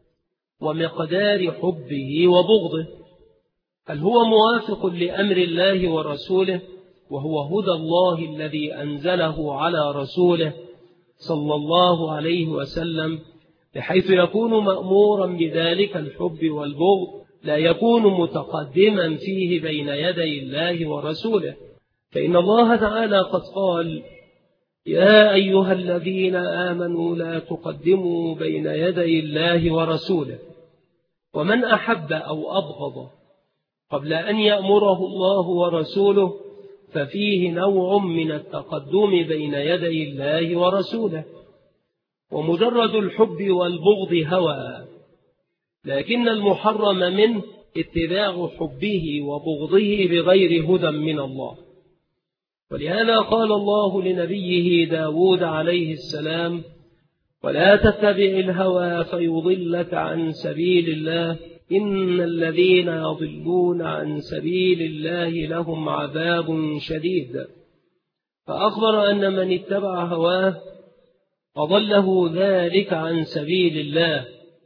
ومقدار حبه وبغضه هل هو موافق لأمر الله ورسوله وهو هدى الله الذي أنزله على رسوله صلى الله عليه وسلم بحيث يكون مأمورا بذلك الحب والبغض لا يكون متقدما فيه بين يدي الله ورسوله. فإن الله تعالى قد قال يا أيها الذين آمنوا لا تقدموا بين يدي الله ورسوله ومن أحب أو أبغض قبل أن يأمره الله ورسوله ففيه نوع من التقدم بين يدي الله ورسوله. ومجرد الحب والبغض هوى لكن المحرم منه اتباع حبه وبغضه بغير هدى من الله. ولهذا قال الله لنبيه داود عليه السلام ولا تتبع الهوى فيضلك عن سبيل الله إن الذين يضلون عن سبيل الله لهم عذاب شديد. فأخبر أن من اتبع هواه أضله ذلك عن سبيل الله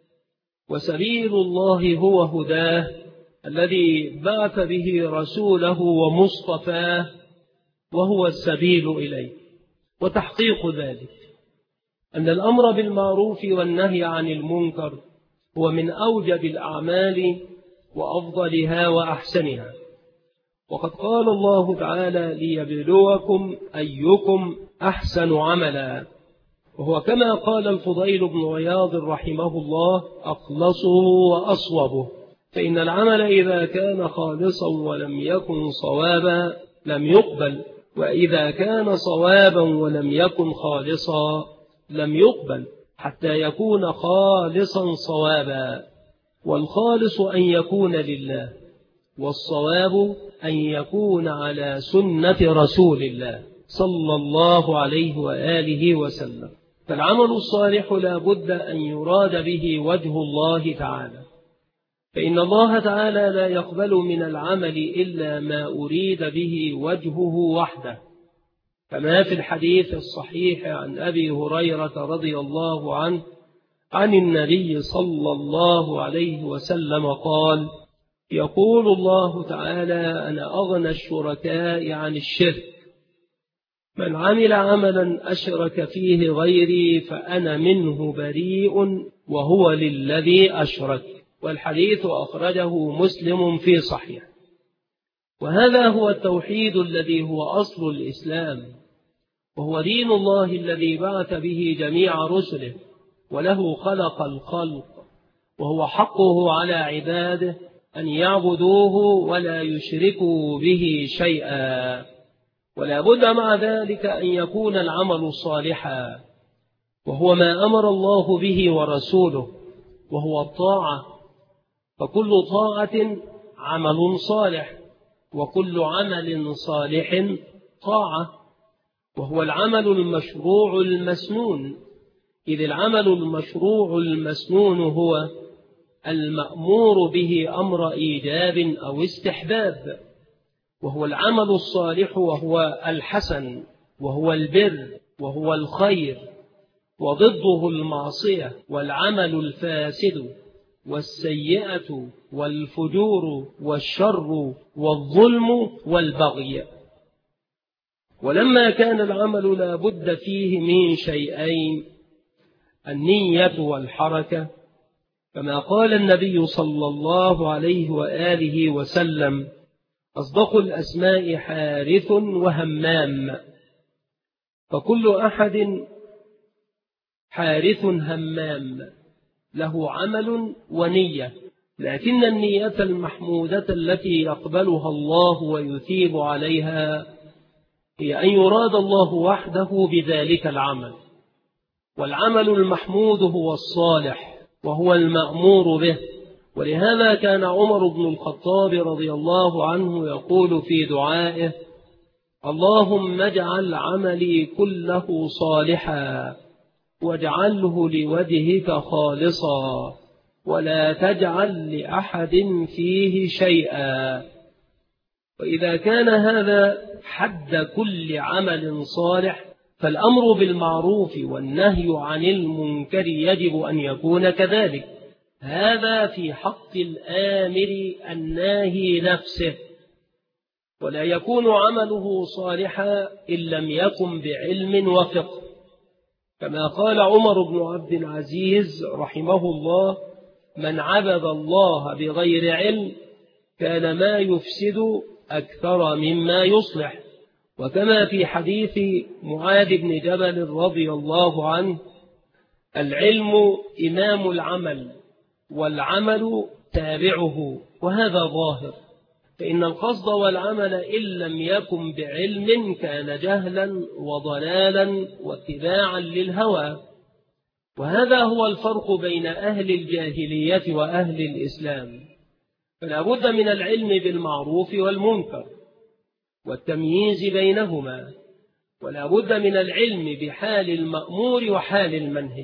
وسبيل الله هو هداه الذي بعث به رسوله ومصطفاه وهو السبيل إليه. وتحقيق ذلك أن الأمر بالمعروف والنهي عن المنكر هو من أوجب الأعمال وأفضلها وأحسنها. وقد قال الله تعالى ليبلوكم أيكم أحسن عملا وهو كما قال الفضيل بن عياض رحمه الله أخلصه وأصوبه فإن العمل إذا كان خالصا ولم يكن صوابا لم يقبل وإذا كان صوابا ولم يكن خالصا لم يقبل حتى يكون خالصا صوابا. والخالص أن يكون لله والصواب أن يكون على سنة رسول الله صلى الله عليه وآله وسلم. فالعمل الصالح لا بد أن يراد به وجه الله تعالى فإن الله تعالى لا يقبل من العمل إلا ما أريد به وجهه وحده كما في الحديث الصحيح عن أبي هريرة رضي الله عنه عن النبي صلى الله عليه وسلم قال: يقول الله تعالى: أنا أغنى الشركاء عن الشرك، من عمل عملا أشرك فيه غيري فأنا منه بريء وهو للذي أشرك. والحديث أخرجه مسلم في صحيح. وهذا هو التوحيد الذي هو أصل الإسلام، وهو دين الله الذي بعث به جميع رسله، وله خلق الخلق، وهو حقه على عباده أن يعبدوه ولا يشركوا به شيئا. ولا بد مع ذلك أن يكون العمل صالحا، وهو ما أمر الله به ورسوله، وهو الطاعة، فكل طاعة عمل صالح، وكل عمل صالح طاعة، وهو العمل المشروع المسنون، إذ العمل المشروع المسنون هو المأمور به أمر إيجاب أو استحباب، وهو العمل الصالح، وهو الحسن، وهو البر، وهو الخير، وضده المعصية والعمل الفاسد والسيئة والفجور والشر والظلم والبغي. ولما كان العمل لا بد فيه من شيئين: النية والحركة، كما قال النبي صلى الله عليه وآله وسلم: أصدق الأسماء حارث وهمام. فكل أحد حارث همام له عمل ونية، لكن النية المحمودة التي يقبلها الله ويثيب عليها هي أن يراد الله وحده بذلك العمل. والعمل المحمود هو الصالح، وهو المأمور به. ولهذا كان عمر بن الخطاب رضي الله عنه يقول في دعائه: اللهم اجعل عملي كله صالحا واجعله لوجهك خالصا ولا تجعل لأحد فيه شيئا. وإذا كان هذا حد كل عمل صالح، فالأمر بالمعروف والنهي عن المنكر يجب أن يكون كذلك. هذا في حق الآمر الناهي نفسه، ولا يكون عمله صالحا إن لم يكن بعلم وفقه، كما قال عمر بن عبد العزيز رحمه الله: من عبد الله بغير علم كان ما يفسد أكثر مما يصلح. وكما في حديث معاذ بن جبل رضي الله عنه: العلم إمام العمل والعمل تابعه. وهذا ظاهر، فإن القصد والعمل إن لم يكن بعلم كان جهلا وضلالا واتباعا للهوى. وهذا هو الفرق بين أهل الجاهلية وأهل الإسلام. فلا بد من العلم بالمعروف والمنكر والتمييز بينهما، ولا بد من العلم بحال المأمور وحال المنهي،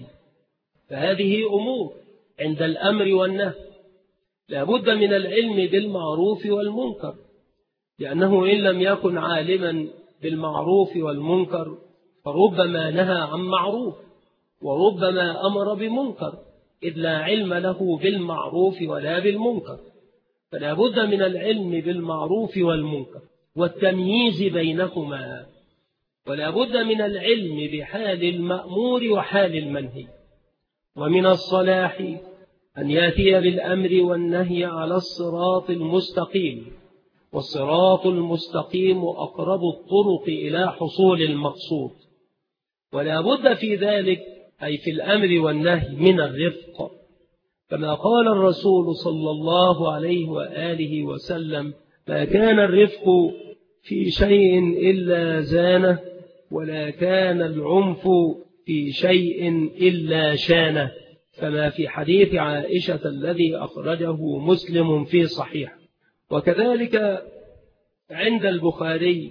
فهذه أمور عند الأمر والنهي. لا بد من العلم بالمعروف والمنكر، لأنه إن لم يكن عالما بالمعروف والمنكر فربما نهى عن معروف وربما أمر بمنكر، إذ لا علم له بالمعروف ولا بالمنكر. فلا بد من العلم بالمعروف والمنكر والتمييز بينهما، ولا بد من العلم بحال المأمور وحال المنهي. ومن الصلاح أن يأتي بالأمر والنهي على الصراط المستقيم، والصراط المستقيم أقرب الطرق إلى حصول المقصود. ولا بد في ذلك، أي في الأمر والنهي، من الرفق، كما قال الرسول صلى الله عليه وآله وسلم: ما كان الرفق في شيء إلا زانه، ولا كان العنف في شيء إلا شانه، كما في حديث عائشة الذي أخرجه مسلم في صحيح. وكذلك عند البخاري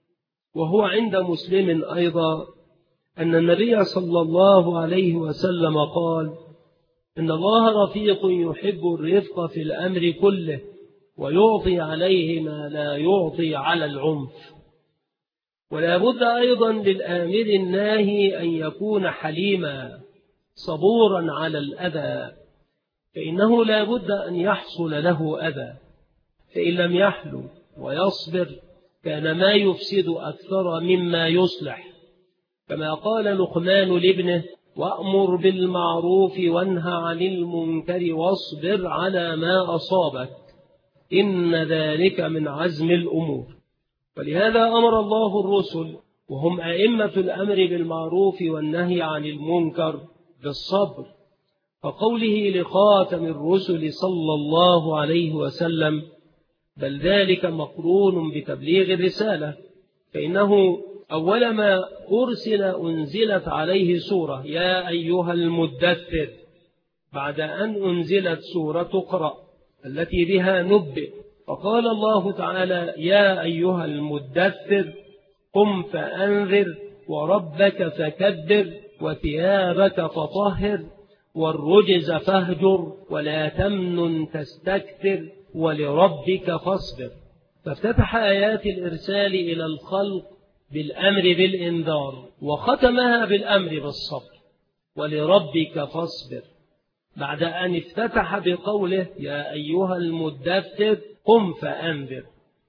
وهو عند مسلم أيضا أن النبي صلى الله عليه وسلم قال: إن الله رفيق يحب الرفق في الأمر كله ويعطي عليه ما لا يعطي على العنف. ولا بد أيضا للآمر الناهي أن يكون حليما صبورا على الأذى، فإنه لا بد أن يحصل له أذى، فإن لم يحلو ويصبر كان ما يفسد أكثر مما يصلح، كما قال لقمان لابنه: وأمر بالمعروف وانهى عن المنكر واصبر على ما أصابك إن ذلك من عزم الأمور. ولهذا أمر الله الرسل وهم أئمة الأمر بالمعروف والنهي عن المنكر بالصبر، فقوله لخاتم الرسل صلى الله عليه وسلم: بل ذلك مقرون بتبليغ الرسالة، فإنه أول ما أرسل أنزلت عليه سورة يا أيها المدثر، بعد أن أنزلت سورة اقرأ التي بها نبئ، فقال الله تعالى: يا أيها المدثر قم فأنذر وربك فكبر وثيابك فطهر والرجز فاهجر ولا تمنن تستكثر ولربك فاصبر. فافتتح آيات الإرسال إلى الخلق بالأمر بالإنذار، وختمها بالأمر بالصبر ولربك فاصبر، بعد أن افتتح بقوله يا أيها المدثر قم فأنذر.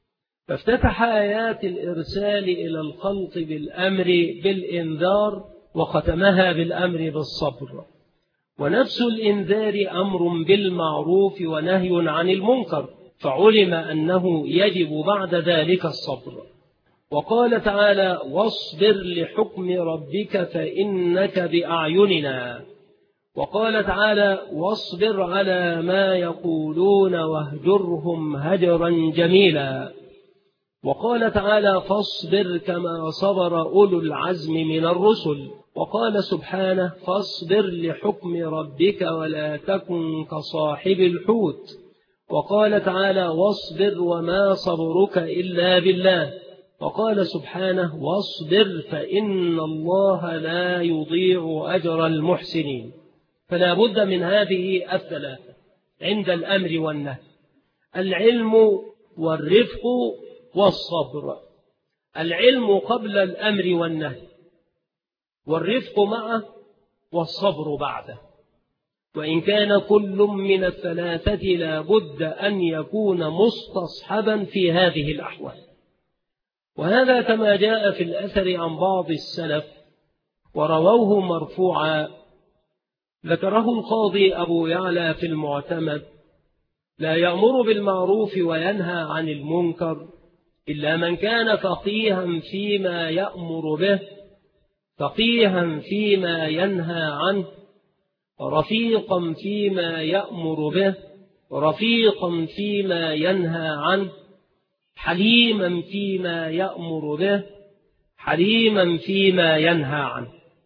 فافتتح آيات الإرسال إلى الخلق بالأمر بالإنذار وختمها بالأمر بالصبر. ونفس الإنذار أمر بالمعروف ونهي عن المنكر، فعلم أنه يجب بعد ذلك الصبر. وقال تعالى: واصبر لحكم ربك فإنك بأعيننا. وقال تعالى: واصبر على ما يقولون واهجرهم هجرا جميلا. وقال تعالى: فاصبر كما صبر أولو العزم من الرسل. وقال سبحانه: فاصبر لحكم ربك ولا تكن كصاحب الحوت. وقال تعالى: واصبر وما صبرك إلا بالله. وقال سبحانه: واصبر فإن الله لا يضيع أجر المحسنين. فلا بد من هذه الثلاثة عند الأمر والنهي: العلم والرفق والصبر. العلم قبل الأمر والنهي، والرفق معه، والصبر بعده. وإن كان كل من الثلاثة لا بد أن يكون مستصحبا في هذه الأحوال. وهذا كما جاء في الأثر عن بعض السلف ورووه مرفوعا، ذكره القاضي أبو يعلى في المعتمد: لا يأمر بالمعروف وينهى عن المنكر إلا من كان فقيها فيما يأمر به، فقيها فيما ينهى عنه، رفيقا فيما يأمر به، رفيقا فيما ينهى عنه، حليما فيما يأمر به، حليما فيما ينهى عنه.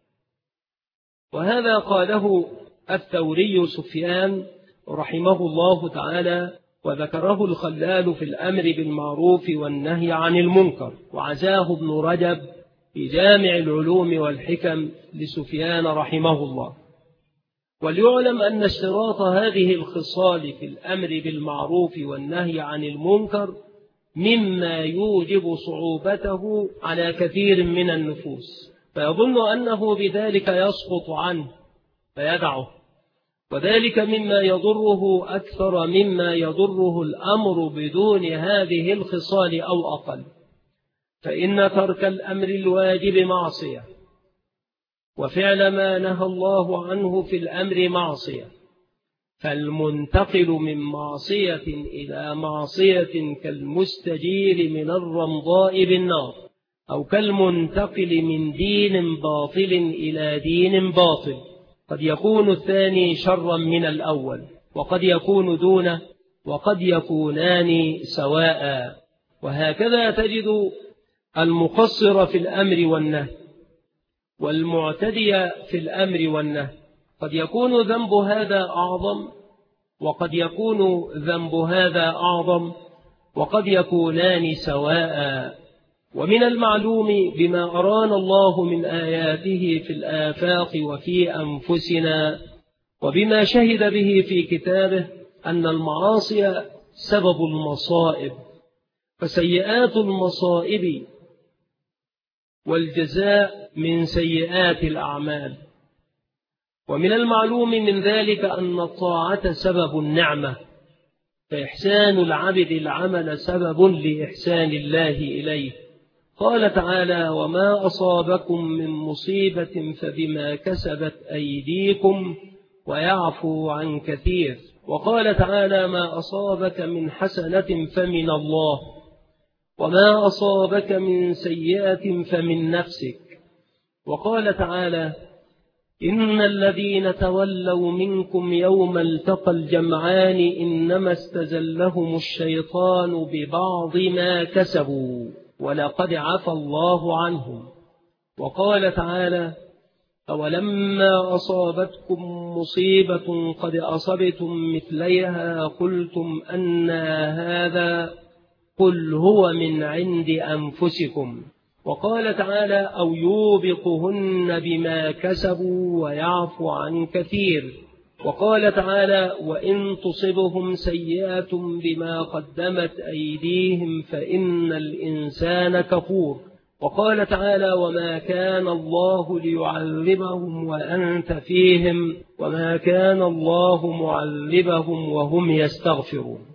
وهذا قاله الثوري سفيان رحمه الله تعالى، وذكره الخلال في الأمر بالمعروف والنهي عن المنكر، وعزاه ابن رجب في جامع العلوم والحكم لسفيان رحمه الله. وليعلم أن اشتراط هذه الخصال في الأمر بالمعروف والنهي عن المنكر مما يوجب صعوبته على كثير من النفوس، فيظن أنه بذلك يسقط عنه فيدعه، وذلك مما يضره أكثر مما يضره الأمر بدون هذه الخصال أو أقل. فإن ترك الأمر الواجب معصية، وفعل ما نهى الله عنه في الأمر معصية، فالمنتقل من معصية إلى معصية كالمستجير من الرمضاء بالنار، أو كالمنتقل من دين باطل إلى دين باطل. قد يكون الثاني شرا من الأول، وقد يكون دونه، وقد يكونان سواء. وهكذا تجد المقصر في الأمر والنهي والمعتدي في الأمر والنهي، قد يكون ذنب هذا أعظم، وقد يكون ذنب هذا أعظم، وقد يكونان سواء. ومن المعلوم بما أرانا الله من آياته في الآفاق وفي أنفسنا، وبما شهد به في كتابه، أن المعاصي سبب المصائب، فسيئات المصائب والجزاء من سيئات الأعمال. ومن المعلوم من ذلك أن الطاعة سبب النعمة، فإحسان العبد العمل سبب لإحسان الله إليه. قال تعالى: وما أصابكم من مصيبة فبما كسبت أيديكم ويعفو عن كثير. وقال تعالى: ما أصابك من حسنة فمن الله وما أصابك من سيئة فمن نفسك. وقال تعالى: إن الذين تولوا منكم يوم التقى الجمعان إنما استزلهم الشيطان ببعض ما كسبوا ولقد عفى الله عنهم. وقال تعالى: أولما أصابتكم مصيبة قد أصبتم مثليها قلتم أنى هذا قل هو من عند أنفسكم. وقال تعالى: أو يوبقهن بما كسبوا ويعفو عن كثير. وقال تعالى: وإن تصبهم سيئة بما قدمت أيديهم فإن الإنسان كفور. وقال تعالى: وما كان الله ليعذبهم وأنت فيهم وما كان الله معذبهم وهم يستغفرون.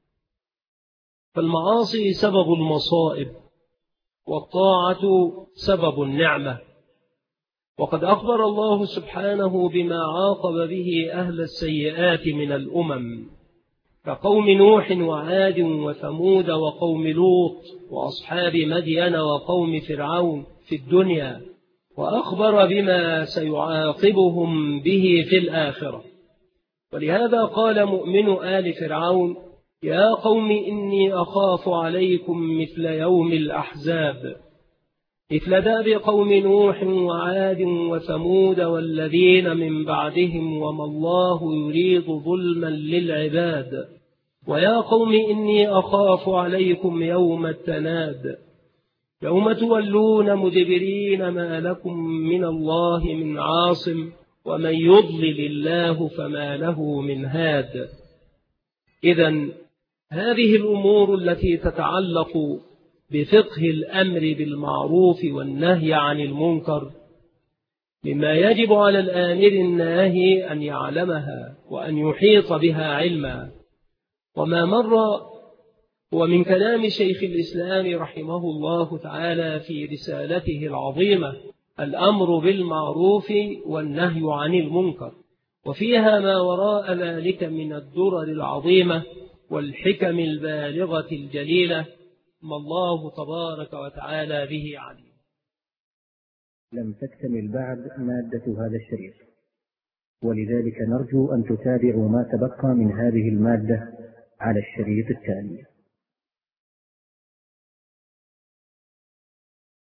فالمعاصي سبب المصائب، والطاعة سبب النعمة. وقد أخبر الله سبحانه بما عاقب به أهل السيئات من الأمم، كقوم نوح وعاد وثمود وقوم لوط وأصحاب مدين وقوم فرعون في الدنيا، وأخبر بما سيعاقبهم به في الآخرة. ولهذا قال مؤمن آل فرعون: يا قوم إني أخاف عليكم مثل يوم الأحزاب، مثل داب قوم نوح وعاد وثمود والذين من بعدهم وما الله يريد ظلما للعباد. ويا قوم إني أخاف عليكم يوم التناد، يوم تولون مدبرين ما لكم من الله من عاصم ومن يضلل الله فما له من هاد. إذن هذه الأمور التي تتعلق بفقه الأمر بالمعروف والنهي عن المنكر مما يجب على الآمر الناهي أن يعلمها وأن يحيط بها علما. وما مر هو من كلام شيخ الإسلام رحمه الله تعالى في رسالته العظيمة الأمر بالمعروف والنهي عن المنكر، وفيها ما وراء ذلك من الدرر العظيمة والحكم البالغة الجليلة، ما الله تبارك وتعالى به عليم. لم تكتمل بعد مادة هذا الشريط، ولذلك نرجو أن تتابعوا ما تبقى من هذه المادة على الشريط التالي.